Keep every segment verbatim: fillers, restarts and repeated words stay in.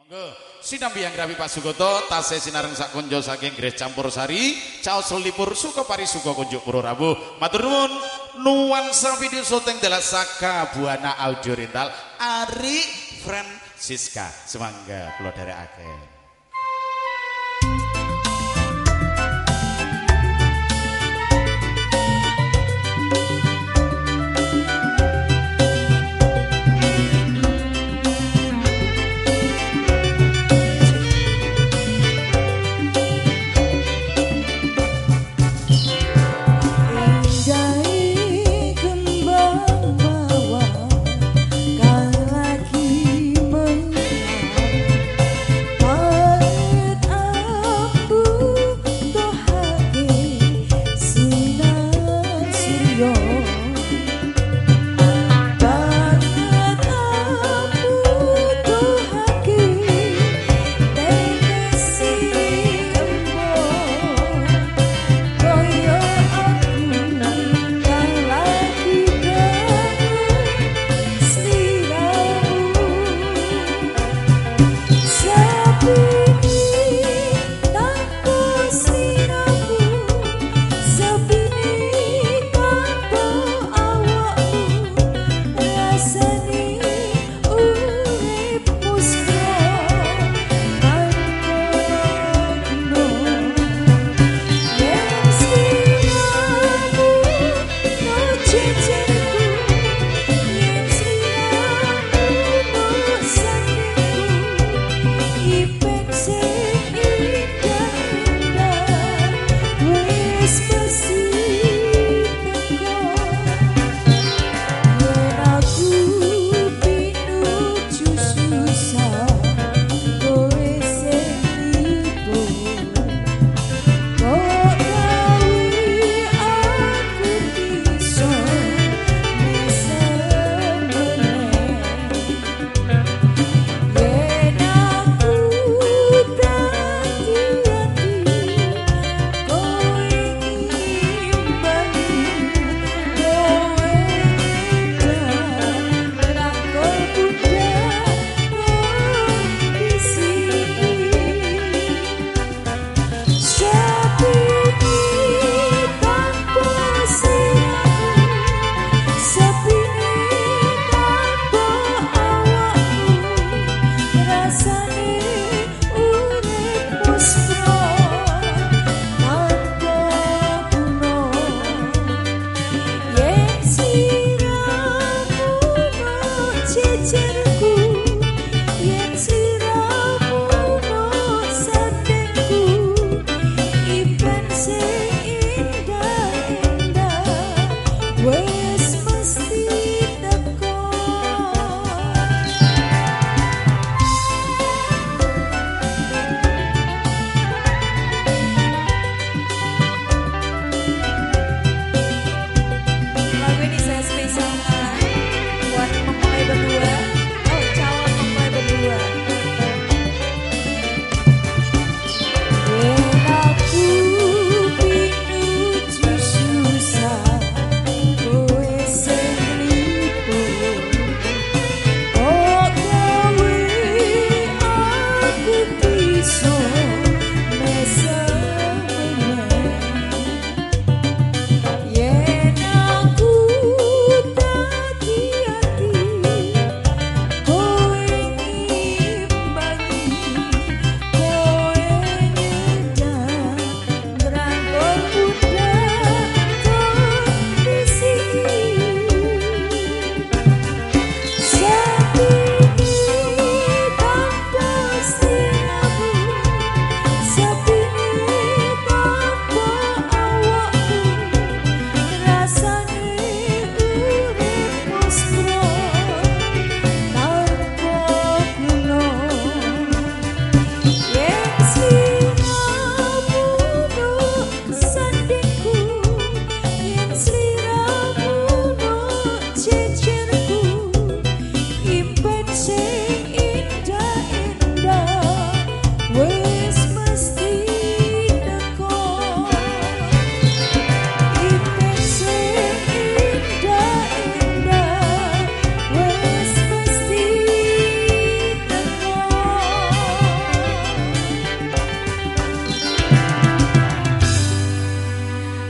Sinambi yang rapi Pak Sugoto, tasih sinareng sak konjo saking Gres Campur Sari, caos lipur suka pari suka kunjuk puro rabu. Matur nuwun, nuansa video syuting dalam Saka Buana Audio Rental Ari Francisca. Semangga kula dherekake. Oh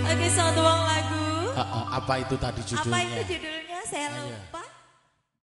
Oke, satu uang lagu. Uh, uh, apa itu tadi judulnya? Apa itu judulnya? Saya lupa.